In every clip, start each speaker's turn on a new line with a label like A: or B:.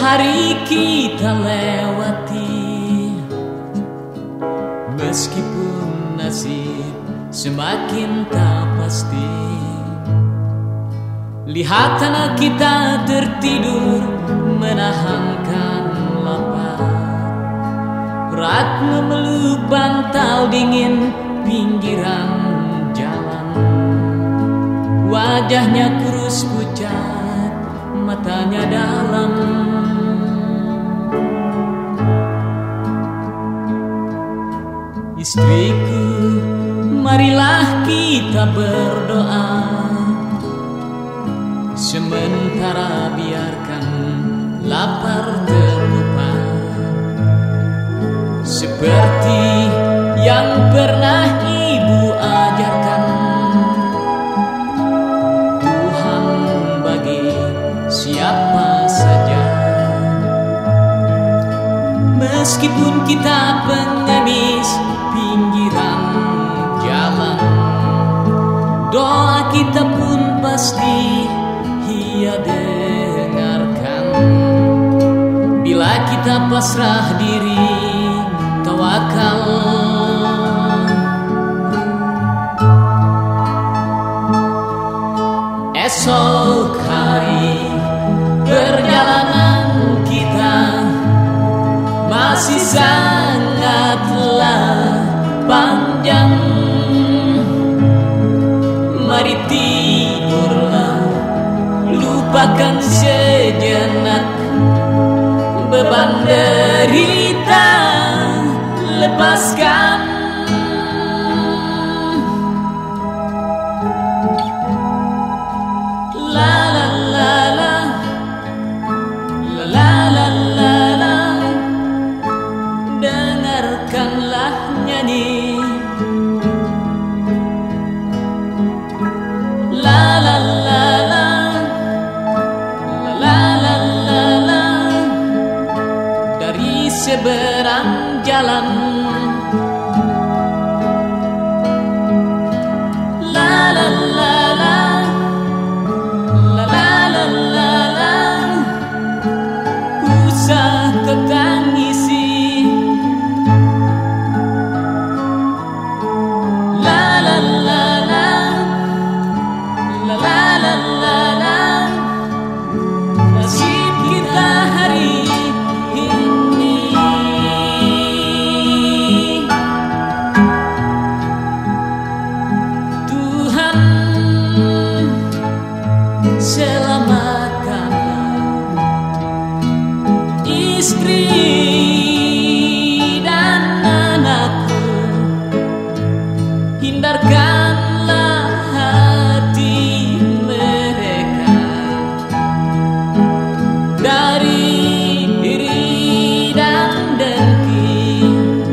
A: hari kita lewati, meskipun nasib semakin tak pasti. Lihat anak kita tertidur menahankan lapar, erat memeluk bantal dingin pinggiran jalan. Wajahnya kurus pucat, matanya dalam. Istriku, marilah kita berdoa, sementara biarkan lapar terlupa, seperti yang pernah ibu ajarkan. Tuhan bagi siapa saja, meskipun kita pengemis pinggiran jalan, doa kita pun pasti Ia dengarkan. Bila kita pasrah diri, tawakal, esok hari perjalanan kita masih sangatlah panjang. Mari tidurlah, lupakan sejenak beban derita, lepaskan. La la la la, la la la la, dengarkanlah nyanyi. La la la la, la la la la, dari seberang jalan. La la la la, la la la la, usah kau tangisi. La la la la, la la la la, nasib kita hari ini. Tuhan, selamatkanlah istri dan anakku, hindarkanlah hati mereka dari iri dan dengki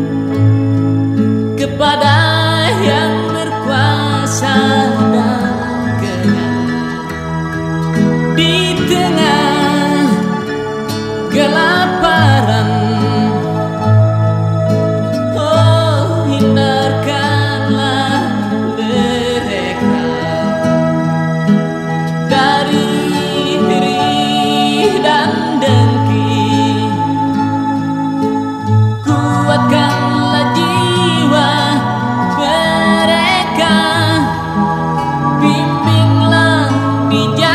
A: kepada yang berkuasa dan kehendak. Di tengah kelaparan, oh hindarkanlah mereka dari iri dan dengki. Kuatkanlah jiwa mereka, bimbinglah di jalan